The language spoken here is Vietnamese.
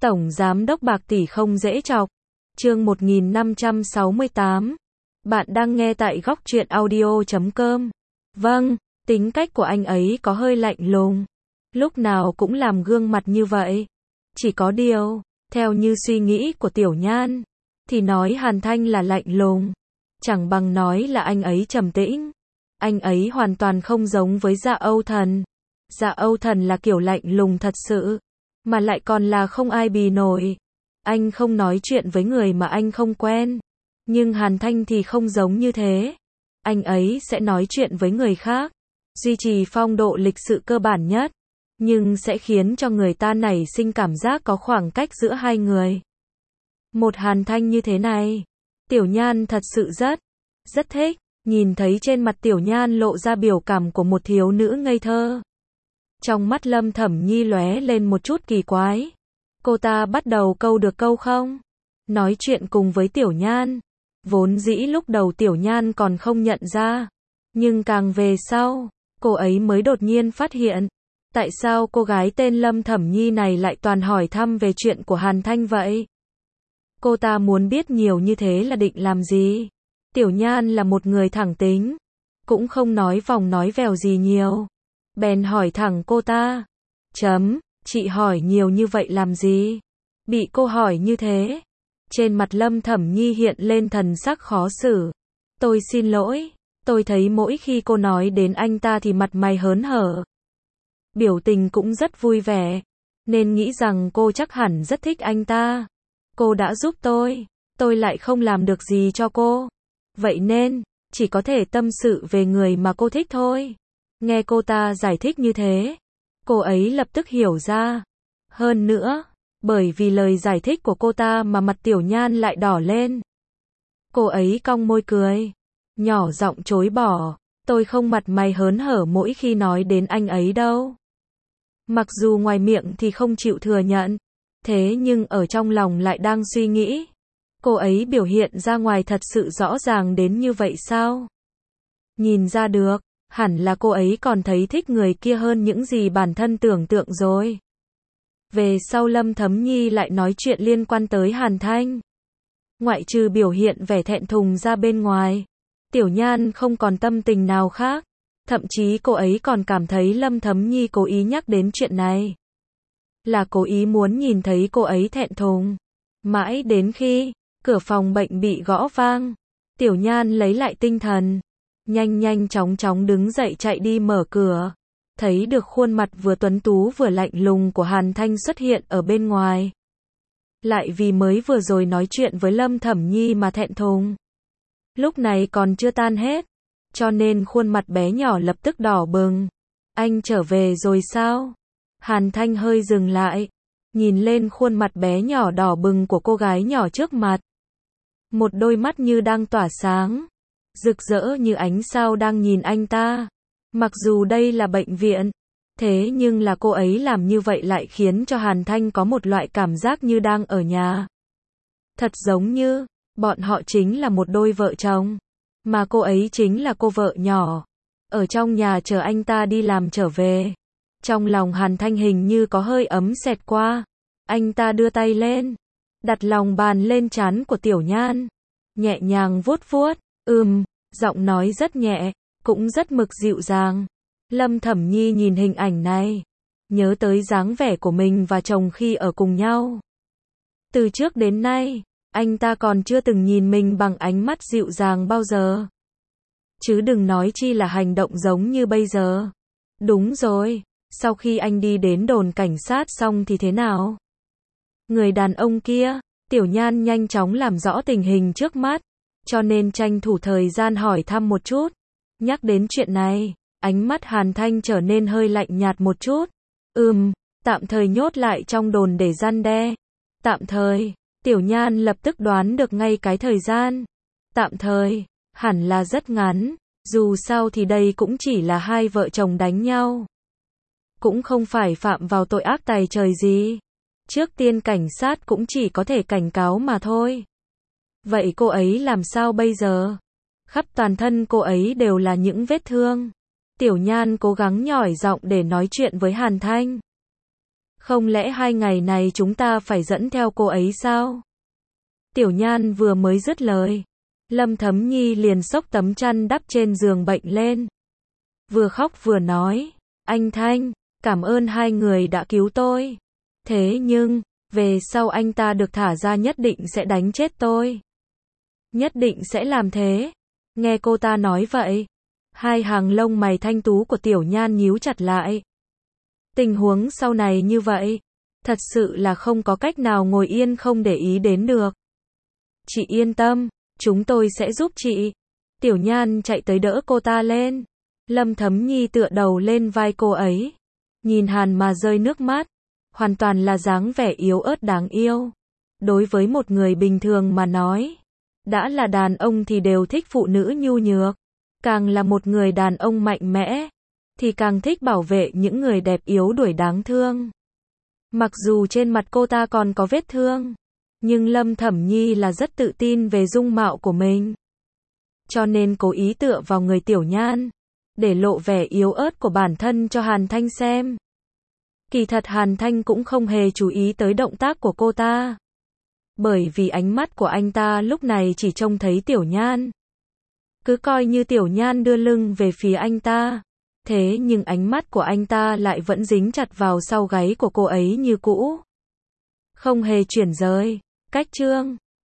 Tổng Giám đốc bạc tỷ không dễ chọc. Chương 1568. Bạn đang nghe tại góc truyện audio.com. Vâng, tính cách của anh ấy có hơi lạnh lùng. Lúc nào cũng làm gương mặt như vậy. Chỉ có điều, theo như suy nghĩ của Tiểu Nhan, thì nói Hàn Thanh là lạnh lùng, chẳng bằng nói là anh ấy trầm tĩnh. Anh ấy hoàn toàn không giống với Dạ Âu Thần. Dạ Âu Thần là kiểu lạnh lùng thật sự, mà lại còn là không ai bì nổi. Anh không nói chuyện với người mà anh không quen. Nhưng Hàn Thanh thì không giống như thế. Anh ấy sẽ nói chuyện với người khác, duy trì phong độ lịch sự cơ bản nhất, nhưng sẽ khiến cho người ta nảy sinh cảm giác có khoảng cách giữa hai người. Một Hàn Thanh như thế này, Tiểu Nhan thật sự rất thích. Nhìn thấy trên mặt Tiểu Nhan lộ ra biểu cảm của một thiếu nữ ngây thơ. Trong mắt Lâm Thẩm Nhi lóe lên một chút kỳ quái. Cô ta bắt đầu câu được câu không? Nói chuyện cùng với Tiểu Nhan. Vốn dĩ lúc đầu Tiểu Nhan còn không nhận ra. Nhưng càng về sau, cô ấy mới đột nhiên phát hiện. Tại sao cô gái tên Lâm Thẩm Nhi này lại toàn hỏi thăm về chuyện của Hàn Thanh vậy? Cô ta muốn biết nhiều như thế là định làm gì? Tiểu Nhan là một người thẳng tính, cũng không nói vòng nói vèo gì nhiều. Bèn hỏi thẳng cô ta. Chị hỏi nhiều như vậy làm gì? Bị cô hỏi như thế, trên mặt Lâm Thẩm Nhi hiện lên thần sắc khó xử. Tôi xin lỗi, tôi thấy mỗi khi cô nói đến anh ta thì mặt mày hớn hở, biểu tình cũng rất vui vẻ, nên nghĩ rằng cô chắc hẳn rất thích anh ta. Cô đã giúp tôi lại không làm được gì cho cô. Vậy nên, chỉ có thể tâm sự về người mà cô thích thôi. Nghe cô ta giải thích như thế, cô ấy lập tức hiểu ra. Hơn nữa, bởi vì lời giải thích của cô ta mà mặt Tiểu Nhan lại đỏ lên. Cô ấy cong môi cười, nhỏ giọng chối bỏ. Tôi không mặt mày hớn hở mỗi khi nói đến anh ấy đâu. Mặc dù ngoài miệng thì không chịu thừa nhận, thế nhưng ở trong lòng lại đang suy nghĩ. Cô ấy biểu hiện ra ngoài thật sự rõ ràng đến như vậy sao? Nhìn ra được, hẳn là cô ấy còn thấy thích người kia hơn những gì bản thân tưởng tượng rồi. Về sau Lâm Thấm Nhi lại nói chuyện liên quan tới Hàn Thanh. Ngoại trừ biểu hiện vẻ thẹn thùng ra bên ngoài, Tiểu Nhan không còn tâm tình nào khác. Thậm chí cô ấy còn cảm thấy Lâm Thấm Nhi cố ý nhắc đến chuyện này, là cố ý muốn nhìn thấy cô ấy thẹn thùng. Mãi đến khi cửa phòng bệnh bị gõ vang, Tiểu Nhan lấy lại tinh thần, nhanh chóng đứng dậy chạy đi mở cửa, thấy được khuôn mặt vừa tuấn tú vừa lạnh lùng của Hàn Thanh xuất hiện ở bên ngoài. Lại vì mới vừa rồi nói chuyện với Lâm Thẩm Nhi mà thẹn thùng, lúc này còn chưa tan hết, cho nên khuôn mặt bé nhỏ lập tức đỏ bừng. Anh trở về rồi sao? Hàn Thanh hơi dừng lại, nhìn lên khuôn mặt bé nhỏ đỏ bừng của cô gái nhỏ trước mặt. Một đôi mắt như đang tỏa sáng, rực rỡ như ánh sao đang nhìn anh ta. Mặc dù đây là bệnh viện, thế nhưng là cô ấy làm như vậy lại khiến cho Hàn Thanh có một loại cảm giác như đang ở nhà. Thật giống như, bọn họ chính là một đôi vợ chồng, mà cô ấy chính là cô vợ nhỏ, ở trong nhà chờ anh ta đi làm trở về. Trong lòng Hàn Thanh hình như có hơi ấm xẹt qua. Anh ta đưa tay lên, đặt lòng bàn lên trán của Tiểu Nhan, nhẹ nhàng vuốt vuốt. Giọng nói rất nhẹ, cũng rất mực dịu dàng. Lâm Thẩm Nhi nhìn hình ảnh này, nhớ tới dáng vẻ của mình và chồng khi ở cùng nhau. Từ trước đến nay, anh ta còn chưa từng nhìn mình bằng ánh mắt dịu dàng bao giờ. Chứ đừng nói chi là hành động giống như bây giờ. Đúng rồi, sau khi anh đi đến đồn cảnh sát xong thì thế nào? Người đàn ông kia, Tiểu Nhan nhanh chóng làm rõ tình hình trước mắt, cho nên tranh thủ thời gian hỏi thăm một chút. Nhắc đến chuyện này, ánh mắt Hàn Thanh trở nên hơi lạnh nhạt một chút. Tạm thời nhốt lại trong đồn để răn đe. Tạm thời, Tiểu Nhan lập tức đoán được ngay cái thời gian. Tạm thời, hẳn là rất ngắn, dù sao thì đây cũng chỉ là hai vợ chồng đánh nhau. Cũng không phải phạm vào tội ác tày trời gì. Trước tiên cảnh sát cũng chỉ có thể cảnh cáo mà thôi. Vậy cô ấy làm sao bây giờ? Khắp toàn thân cô ấy đều là những vết thương. Tiểu Nhan cố gắng nhỏi giọng để nói chuyện với Hàn Thanh. Không lẽ 2 ngày này chúng ta phải dẫn theo cô ấy sao? Tiểu Nhan vừa mới dứt lời, Lâm Thấm Nhi liền xốc tấm chăn đắp trên giường bệnh lên. Vừa khóc vừa nói, anh Thanh, cảm ơn hai người đã cứu tôi. Thế nhưng, về sau anh ta được thả ra nhất định sẽ đánh chết tôi. Nhất định sẽ làm thế. Nghe cô ta nói vậy, hai hàng lông mày thanh tú của Tiểu Nhan nhíu chặt lại. Tình huống sau này như vậy, thật sự là không có cách nào ngồi yên không để ý đến được. Chị yên tâm, chúng tôi sẽ giúp chị. Tiểu Nhan chạy tới đỡ cô ta lên. Lâm Thấm Nhi tựa đầu lên vai cô ấy, nhìn Hàn mà rơi nước mắt, hoàn toàn là dáng vẻ yếu ớt đáng yêu. Đối với một người bình thường mà nói, đã là đàn ông thì đều thích phụ nữ nhu nhược, càng là một người đàn ông mạnh mẽ, thì càng thích bảo vệ những người đẹp yếu đuối đáng thương. Mặc dù trên mặt cô ta còn có vết thương, nhưng Lâm Thẩm Nhi là rất tự tin về dung mạo của mình. Cho nên cố ý tựa vào người Tiểu Nhan, để lộ vẻ yếu ớt của bản thân cho Hàn Thanh xem. Kỳ thật Hàn Thanh cũng không hề chú ý tới động tác của cô ta. Bởi vì ánh mắt của anh ta lúc này chỉ trông thấy Tiểu Nhan. Cứ coi như Tiểu Nhan đưa lưng về phía anh ta. Thế nhưng ánh mắt của anh ta lại vẫn dính chặt vào sau gáy của cô ấy như cũ. Không hề chuyển rời. Cách chương